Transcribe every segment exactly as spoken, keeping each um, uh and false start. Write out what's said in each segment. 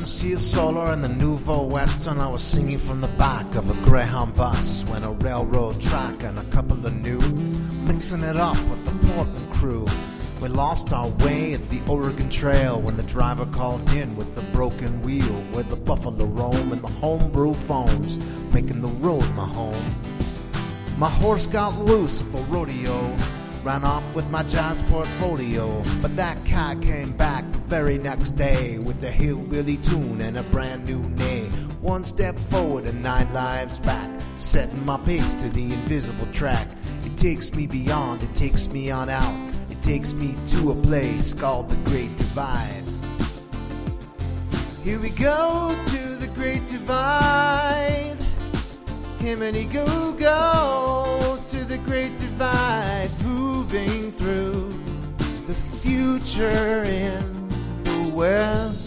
Seal Solar and the Nouveau Western. I was singing from the back of a Greyhound bus when a railroad track and a couple of new, mixing it up with the Portland crew. We lost our way at the Oregon Trail when the driver called in with the broken wheel, where the buffalo roam and the homebrew foams, making the road my home. My horse got loose at the rodeo, ran off with my jazz portfolio, but that cat came back the very next day with a hillbilly tune and a brand new neigh. One step forward and nine lives back, setting my pace to the invisible track. It takes me beyond, it takes me on out, it takes me to a place called the Great Divide. Here we go to the Great Divide. Himmity go go to the Great Divide, moving through the future in the West.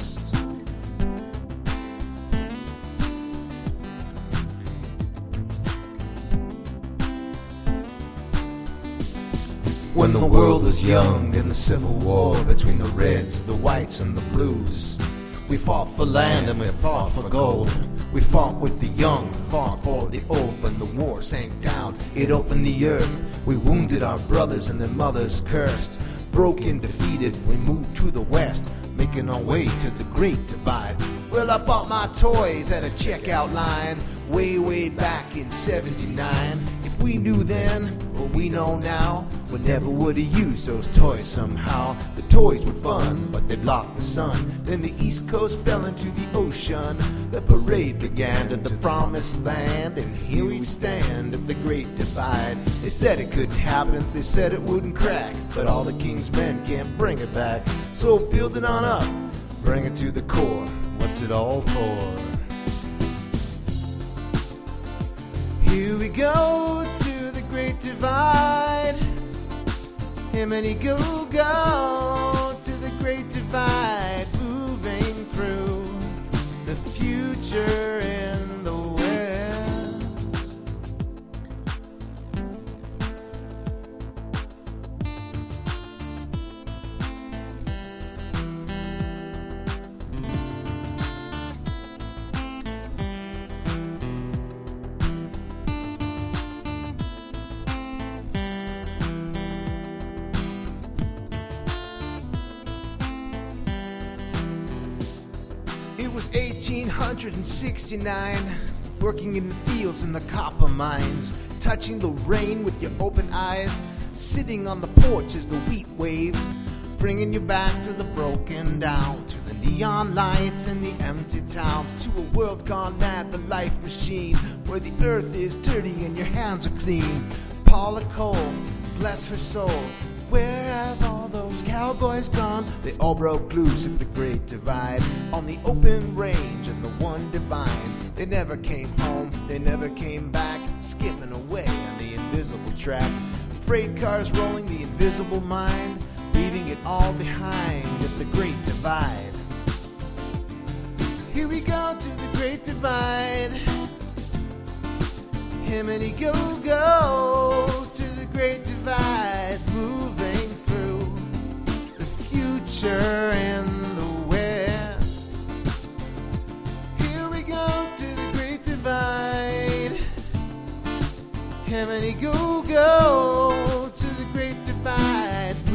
When the world was young in the Civil War between the Reds, the Whites, and the Blues, we fought for land and we fought for gold. We fought with the young, fought for the old. When the war sank down, it opened the earth. We wounded our brothers and their mothers cursed. Broken, defeated, we moved to the west, making our way to the Great Divide. Well, I bought my toys at a checkout line way, way back in seventy-nine. If we knew then, or we know now, we never would have used those toys somehow. The toys were fun, but they blocked the sun. Then the East Coast fell into the ocean. The parade began to the promised land, and here we stand at the Great Divide. They said it couldn't happen, they said it wouldn't crack, but all the king's men can't bring it back. So build it on up, bring it to the core. What's it all for? Here we go to the Great Divide. Himmity go go to the Great Divide, moving through the future in the West. It was eighteen sixty-nine, working in the fields in the copper mines, touching the rain with your open eyes, sitting on the porch as the wheat waved, bringing you back to the broken down, to the neon lights and the empty towns, to a world gone mad, the life machine, where the earth is dirty and your hands are clean. Paula Cole, bless her soul, where have all those cowboys gone? They all broke loose at the Great Divide, on the open range and the one divine. They never came home, they never came back, skipping away on the invisible track. Freight cars rolling the invisible mind, leaving it all behind at the Great Divide. Here we go to the Great Divide. Himmity go go to the Great Divide, moving through the future in the West. Here we go to the Great Divide. Himmity go go to the Great Divide,